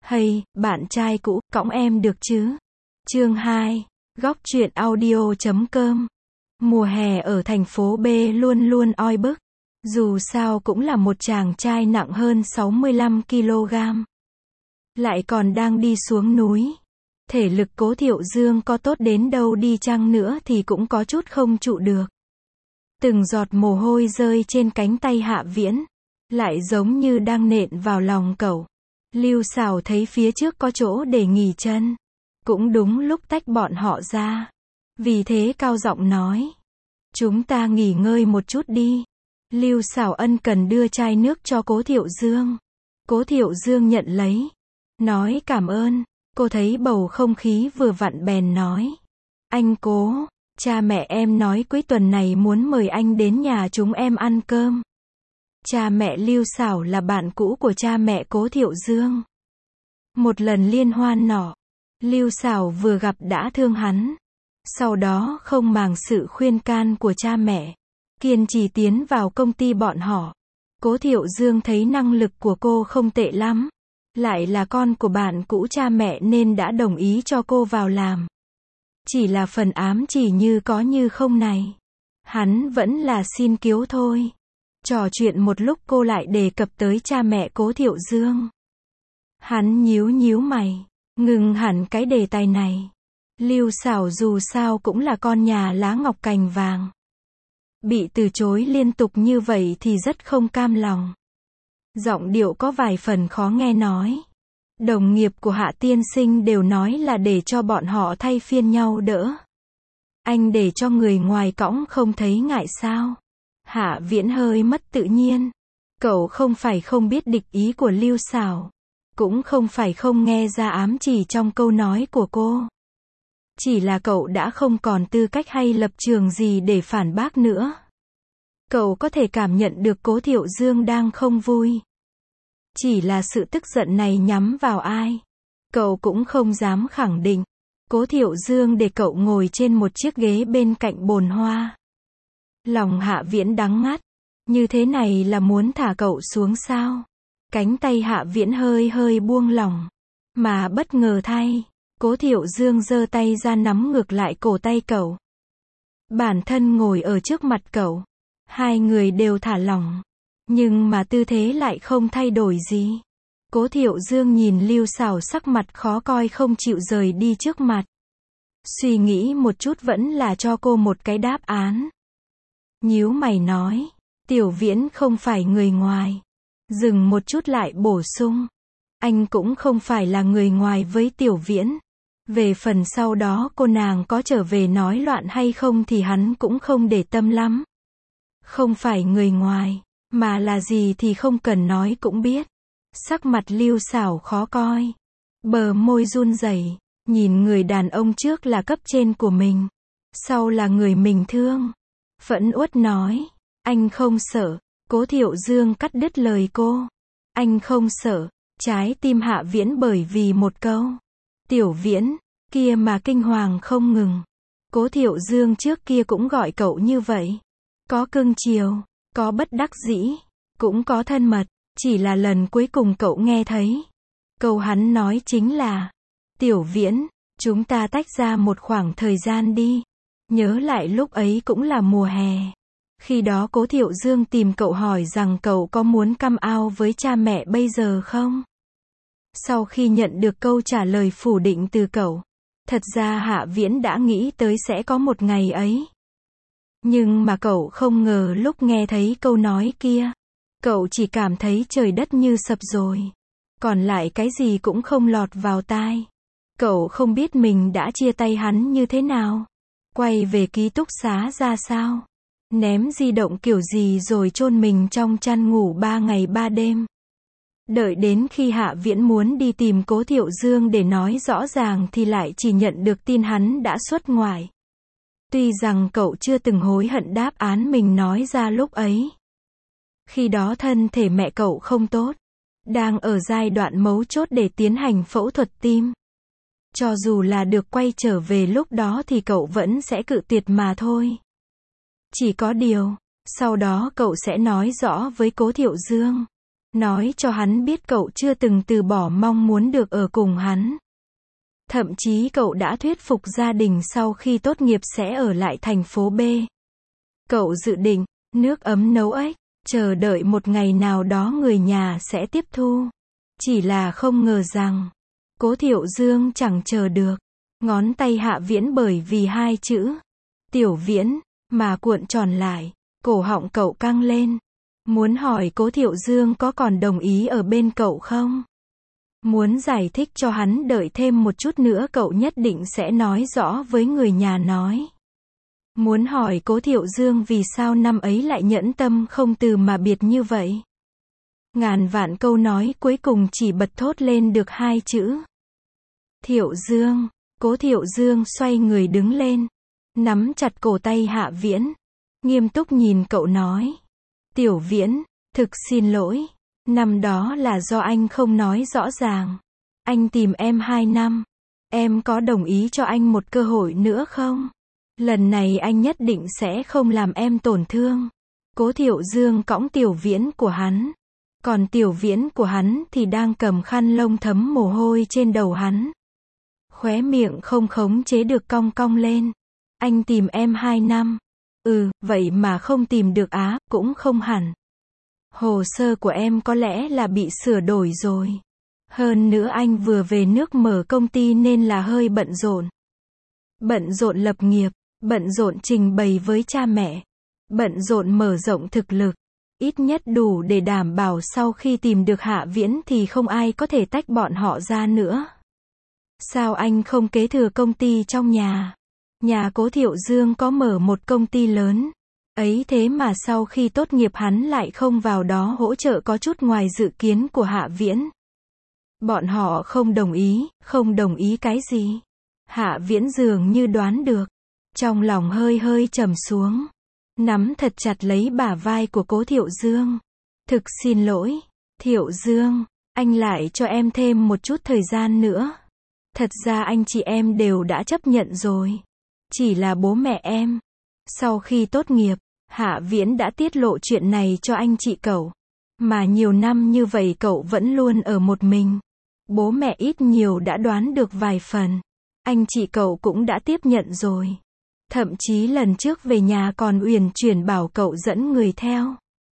Hay, bạn trai cũ, cõng em được chứ? Chương 2. Góc truyện audio.com. Mùa hè ở thành phố B luôn luôn oi bức. Dù sao cũng là một chàng trai nặng hơn 65 kg. Lại còn đang đi xuống núi. Thể lực Cố Thiệu Dương có tốt đến đâu đi chăng nữa thì cũng có chút không trụ được. Từng giọt mồ hôi rơi trên cánh tay Hạ Viễn. Lại giống như đang nện vào lòng cậu. Lưu Sảo thấy phía trước có chỗ để nghỉ chân. Cũng đúng lúc tách bọn họ ra. Vì thế cao giọng nói. Chúng ta nghỉ ngơi một chút đi. Lưu Sảo ân cần đưa chai nước cho Cố Thiệu Dương. Cố Thiệu Dương nhận lấy. Nói cảm ơn. Cô thấy bầu không khí vừa vặn bèn nói. Anh Cố, cha mẹ em nói cuối tuần này muốn mời anh đến nhà chúng em ăn cơm. Cha mẹ Lưu Sảo là bạn cũ của cha mẹ Cố Thiệu Dương. Một lần liên hoan nọ, Lưu Sảo vừa gặp đã thương hắn. Sau đó không màng sự khuyên can của cha mẹ, kiên trì tiến vào công ty bọn họ. Cố Thiệu Dương thấy năng lực của cô không tệ lắm. Lại là con của bạn cũ cha mẹ nên đã đồng ý cho cô vào làm. Chỉ là phần ám chỉ như có như không này. Hắn vẫn là xin cứu thôi. Trò chuyện một lúc cô lại đề cập tới cha mẹ Cố Thiệu Dương. Hắn nhíu nhíu mày, ngừng hẳn cái đề tài này. Lưu Sảo dù sao cũng là con nhà lá ngọc cành vàng. Bị từ chối liên tục như vậy thì rất không cam lòng. Giọng điệu có vài phần khó nghe nói. Đồng nghiệp của Hạ tiên sinh đều nói là để cho bọn họ thay phiên nhau đỡ. Anh để cho người ngoài cõng không thấy ngại sao? Hạ Viễn hơi mất tự nhiên. Cậu không phải không biết địch ý của Lưu Sảo. Cũng không phải không nghe ra ám chỉ trong câu nói của cô. Chỉ là cậu đã không còn tư cách hay lập trường gì để phản bác nữa. Cậu có thể cảm nhận được Cố Thiệu Dương đang không vui. Chỉ là sự tức giận này nhắm vào ai? Cậu cũng không dám khẳng định. Cố Thiệu Dương để cậu ngồi trên một chiếc ghế bên cạnh bồn hoa. Lòng Hạ Viễn đắng ngắt. Như thế này là muốn thả cậu xuống sao? Cánh tay Hạ Viễn hơi hơi buông lỏng. Mà bất ngờ thay, Cố Thiệu Dương giơ tay ra nắm ngược lại cổ tay cậu. Bản thân ngồi ở trước mặt cậu. Hai người đều thả lỏng. Nhưng mà tư thế lại không thay đổi gì. Cố Thiệu Dương nhìn Lưu Sảo sắc mặt khó coi không chịu rời đi trước mặt. Suy nghĩ một chút vẫn là cho cô một cái đáp án. Nhíu mày nói. Tiểu Viễn không phải người ngoài. Dừng một chút lại bổ sung. Anh cũng không phải là người ngoài với Tiểu Viễn. Về phần sau đó cô nàng có trở về nói loạn hay không thì hắn cũng không để tâm lắm. Không phải người ngoài. Mà là gì thì không cần nói cũng biết. Sắc mặt Lưu Sảo khó coi. Bờ môi run rẩy, nhìn người đàn ông trước là cấp trên của mình. Sau là người mình thương. Phẫn uất nói. Anh không sợ. Cố Thiệu Dương cắt đứt lời cô. Anh không sợ. Trái tim Hạ Viễn bởi vì một câu. Tiểu Viễn, kia mà kinh hoàng không ngừng. Cố Thiệu Dương trước kia cũng gọi cậu như vậy. Có cưng chiều. Có bất đắc dĩ, cũng có thân mật, chỉ là lần cuối cùng cậu nghe thấy. Câu hắn nói chính là, Tiểu Viễn, chúng ta tách ra một khoảng thời gian đi. Nhớ lại lúc ấy cũng là mùa hè. Khi đó Cố Thiệu Dương tìm cậu hỏi rằng cậu có muốn come out với cha mẹ bây giờ không? Sau khi nhận được câu trả lời phủ định từ cậu, thật ra Hạ Viễn đã nghĩ tới sẽ có một ngày ấy. Nhưng mà cậu không ngờ lúc nghe thấy câu nói kia, cậu chỉ cảm thấy trời đất như sập rồi. Còn lại cái gì cũng không lọt vào tai. Cậu không biết mình đã chia tay hắn như thế nào. Quay về ký túc xá ra sao. Ném di động kiểu gì rồi chôn mình trong chăn ngủ 3 ngày 3 đêm. Đợi đến khi Hạ Viễn muốn đi tìm Cố Thiệu Dương để nói rõ ràng thì lại chỉ nhận được tin hắn đã xuất ngoại. Tuy rằng cậu chưa từng hối hận đáp án mình nói ra lúc ấy. Khi đó thân thể mẹ cậu không tốt. Đang ở giai đoạn mấu chốt để tiến hành phẫu thuật tim. Cho dù là được quay trở về lúc đó thì cậu vẫn sẽ cự tuyệt mà thôi. Chỉ có điều, sau đó cậu sẽ nói rõ với Cố Thiệu Dương. nói cho hắn biết cậu chưa từng từ bỏ mong muốn được ở cùng hắn. Thậm chí cậu đã thuyết phục gia đình sau khi tốt nghiệp sẽ ở lại thành phố B. Cậu dự định, nước ấm nấu ếch, chờ đợi một ngày nào đó người nhà sẽ tiếp thu. Chỉ là không ngờ rằng, Cố Thiệu Dương chẳng chờ được. Ngón tay Hạ Viễn bởi vì hai chữ Tiểu Viễn mà cuộn tròn lại, cổ họng cậu căng lên. Muốn hỏi Cố Thiệu Dương có còn đồng ý ở bên cậu không? Muốn giải thích cho hắn đợi thêm một chút nữa cậu nhất định sẽ nói rõ với người nhà nói. Muốn hỏi Cố Thiệu Dương vì sao năm ấy lại nhẫn tâm không từ mà biệt như vậy. Ngàn vạn câu nói cuối cùng chỉ bật thốt lên được hai chữ. Thiệu Dương. Cố Thiệu Dương xoay người đứng lên, nắm chặt cổ tay Hạ Viễn, nghiêm túc nhìn cậu nói. Tiểu Viễn, thực xin lỗi, năm đó là do anh không nói rõ ràng. Anh tìm em 2 năm, em có đồng ý cho anh một cơ hội nữa không? Lần này anh nhất định sẽ không làm em tổn thương. Cố Thiệu Dương cõng Tiểu Viễn của hắn, còn Tiểu Viễn của hắn thì đang cầm khăn lông thấm mồ hôi trên đầu hắn. Khóe miệng không khống chế được cong cong lên. Anh tìm em 2 năm. Vậy mà không tìm được á, cũng không hẳn. Hồ sơ của em có lẽ là bị sửa đổi rồi. Hơn nữa anh vừa về nước mở công ty nên là hơi bận rộn. Bận rộn lập nghiệp, bận rộn trình bày với cha mẹ, bận rộn mở rộng thực lực. Ít nhất đủ để đảm bảo sau khi tìm được Hạ Viễn thì không ai có thể tách bọn họ ra nữa. Sao anh không kế thừa công ty trong nhà? Nhà Cố Thiệu Dương có mở một công ty lớn. Ấy thế mà sau khi tốt nghiệp hắn lại không vào đó hỗ trợ có chút ngoài dự kiến của Hạ Viễn. Bọn họ không đồng ý cái gì? Hạ Viễn dường như đoán được. Trong lòng hơi hơi trầm xuống. Nắm thật chặt lấy bả vai của Cố Thiệu Dương. Thực xin lỗi, Thiệu Dương, anh lại cho em thêm một chút thời gian nữa. Thật ra anh chị em đều đã chấp nhận rồi. Chỉ là bố mẹ em. Sau khi tốt nghiệp, Hạ Viễn đã tiết lộ chuyện này cho anh chị cậu. Mà nhiều năm như vậy cậu vẫn luôn ở một mình. Bố mẹ ít nhiều đã đoán được vài phần. Anh chị cậu cũng đã tiếp nhận rồi. Thậm chí lần trước về nhà còn uyển chuyển bảo cậu dẫn người theo.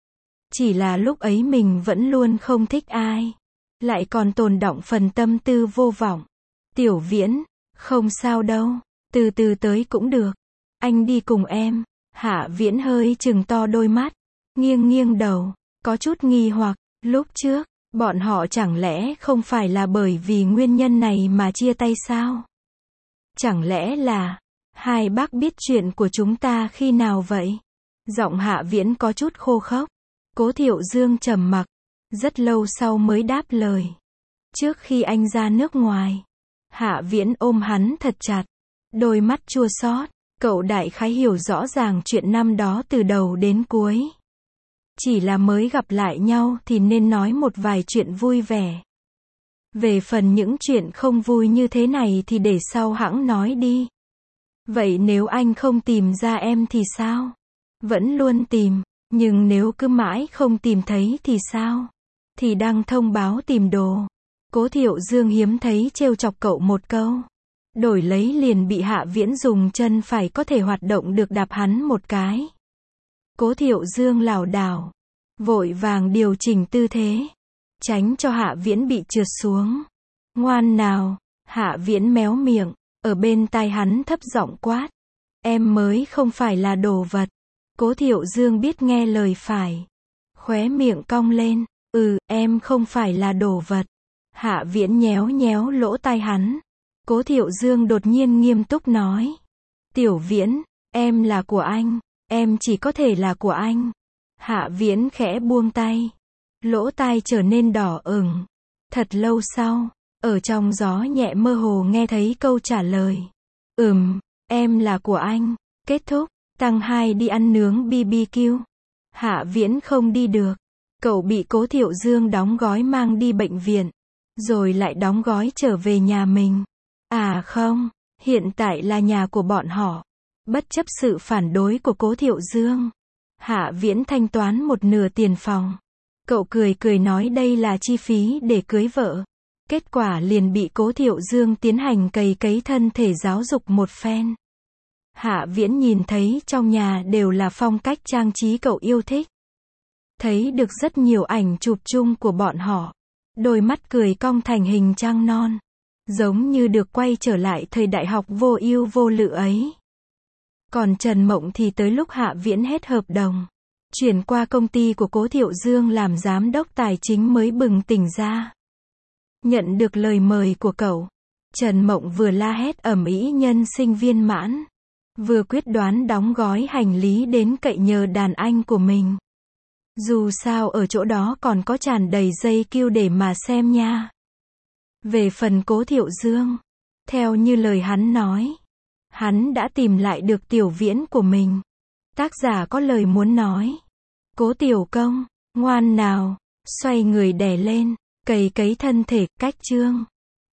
Chỉ là lúc ấy mình vẫn luôn không thích ai. Lại còn tồn đọng phần tâm tư vô vọng. Tiểu Viễn, không sao đâu, từ từ tới cũng được. Anh đi cùng em. Hạ Viễn hơi trừng to đôi mắt, nghiêng nghiêng đầu, có chút nghi hoặc, lúc trước, bọn họ chẳng lẽ không phải là bởi vì nguyên nhân này mà chia tay sao? Chẳng lẽ là, hai bác biết chuyện của chúng ta khi nào vậy? Giọng Hạ Viễn có chút khô khốc. Cố Thiệu Dương trầm mặc, rất lâu sau mới đáp lời. Trước khi anh ra nước ngoài. Hạ Viễn ôm hắn thật chặt, đôi mắt chua xót. Cậu đại khái hiểu rõ ràng chuyện năm đó từ đầu đến cuối. Chỉ là mới gặp lại nhau thì nên nói một vài chuyện vui vẻ. Về phần những chuyện không vui như thế này thì để sau hẵng nói đi. Vậy nếu anh không tìm ra em thì sao? Vẫn luôn tìm, nhưng nếu cứ mãi không tìm thấy thì sao? Thì đăng thông báo tìm đồ. Cố Thiệu Dương hiếm thấy trêu chọc cậu một câu. Đổi lấy liền bị Hạ Viễn dùng chân phải có thể hoạt động được đạp hắn một cái. Cố Thiệu Dương lảo đảo, vội vàng điều chỉnh tư thế, tránh cho Hạ Viễn bị trượt xuống. Ngoan nào, Hạ Viễn méo miệng, ở bên tai hắn thấp giọng quát. Em mới không phải là đồ vật. Cố Thiệu Dương biết nghe lời phải. Khóe miệng cong lên, em không phải là đồ vật. Hạ Viễn nhéo nhéo lỗ tai hắn. Cố Thiệu Dương đột nhiên nghiêm túc nói. Tiểu Viễn, em là của anh, em chỉ có thể là của anh. Hạ Viễn khẽ buông tay. Lỗ tai trở nên đỏ ửng. Thật lâu sau, ở trong gió nhẹ mơ hồ nghe thấy câu trả lời. Em là của anh. Kết thúc, tăng 2 đi ăn nướng BBQ. Hạ Viễn không đi được. Cậu bị Cố Thiệu Dương đóng gói mang đi bệnh viện. Rồi lại đóng gói trở về nhà mình. À không, hiện tại là nhà của bọn họ. Bất chấp sự phản đối của Cố Thiệu Dương, Hạ Viễn thanh toán một nửa tiền phòng. Cậu cười cười nói đây là chi phí để cưới vợ. Kết quả liền bị Cố Thiệu Dương tiến hành cày cấy thân thể giáo dục một phen. Hạ Viễn nhìn thấy trong nhà đều là phong cách trang trí cậu yêu thích. Thấy được rất nhiều ảnh chụp chung của bọn họ. Đôi mắt cười cong thành hình trăng non. Giống như được quay trở lại thời đại học vô ưu vô lự ấy. Còn Trần Mộng thì tới lúc Hạ Viễn hết hợp đồng, chuyển qua công ty của Cố Thiệu Dương làm giám đốc tài chính mới bừng tỉnh ra. Nhận được lời mời của cậu, Trần Mộng vừa la hét ầm ĩ nhân sinh viên mãn, vừa quyết đoán đóng gói hành lý đến cậy nhờ đàn anh của mình. Dù sao ở chỗ đó còn có tràn đầy dây cue để mà xem nha. Về phần Cố Thiệu Dương, theo như lời hắn nói, hắn đã tìm lại được Tiểu Viễn của mình. Tác giả có lời muốn nói. Cố Tiểu Công, ngoan nào, xoay người đè lên, cày cấy thân thể, cách chương.